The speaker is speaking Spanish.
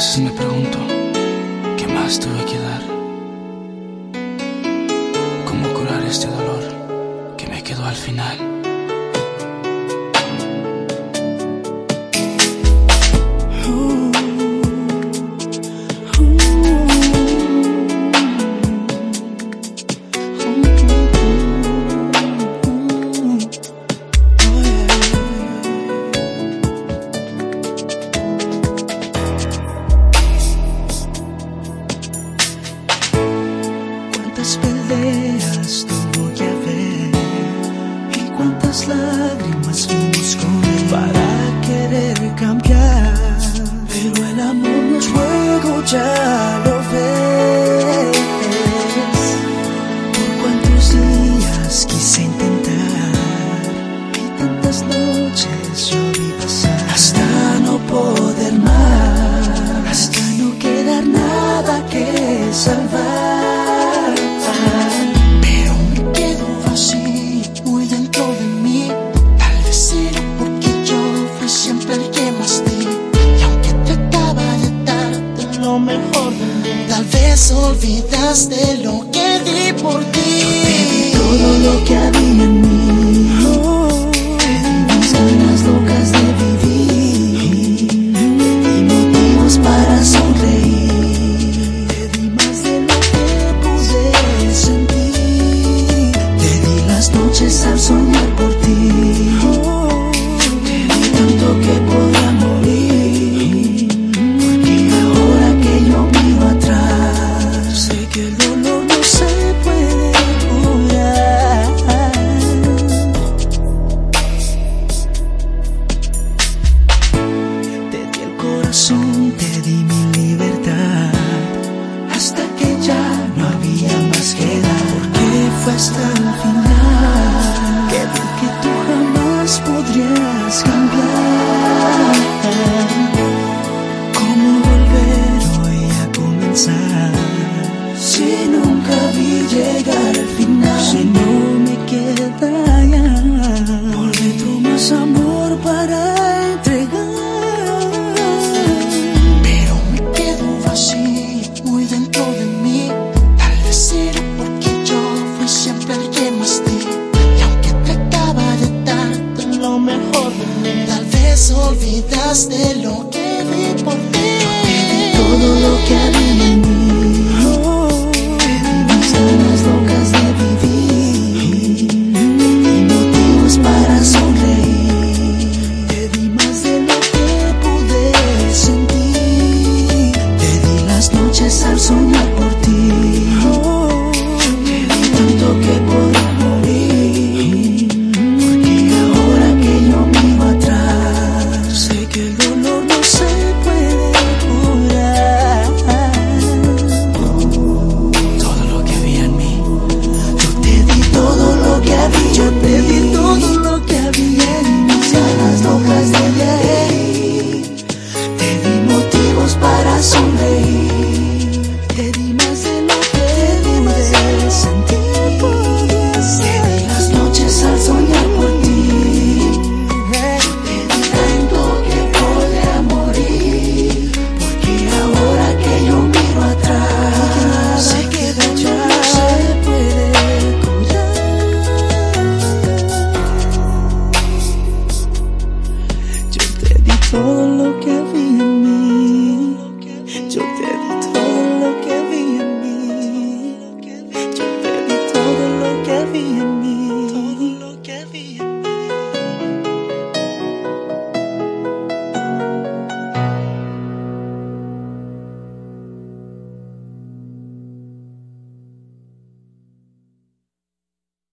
veces me pregunto, ¿qué más tuve que dar? ¿Cómo curar este dolor que me quedó al final? Cuántas peleas tuvo que haber y cuántas lágrimas fuimos con él para querer cambiar, pero el amor no es juego, ya lo ves. Por cuántos días quise intentar y tantas noches yo vi pasar hasta no poder más, hasta no quedar nada que salvar. Tal vez olvidaste lo que di por ti. Yo te di todo lo que había en mí. Te di mis ganas locas de vivir. Te di motivos para sonreír. Te di más de lo que pude sentir. Te di las noches al soñar por ti. Te di tanto que podía morir. Te di mi libertad hasta que ya no había más que dar, porque fue hasta el final que vi que tú jamás podrías cambiar. ¿Cómo volver hoy a comenzar si nunca vi llegar al final? Si no me queda ya por dentro más amor para entregar. Muy dentro de mí, tal vez era porque yo fui siempre el que más di. Y aunque trataba de darte lo mejor de mí, tal vez olvidaste lo que di por ti. Yo te di todo lo que había en mí. Te di mis ganas locas de vivir. Te di motivos para sonreír. Te di más de lo que pude sentir. Te di las noches al soñar por ti. Te di tanto que podía morir. Porque ahora que yo miro atrás, sé que el dolor no se puede curar. Todo lo que había en mí. Yo te di todo lo que había. Yo te di todo lo que había en mis ganas locas de vivir. Te di motivos para sonreír. Te di más de lo que pude sentir. Te di las noches al soñar por ti. Te di tanto que podría morir. Porque ahora que yo miro atrás, sé que ya no se puede curar. Yo te di todo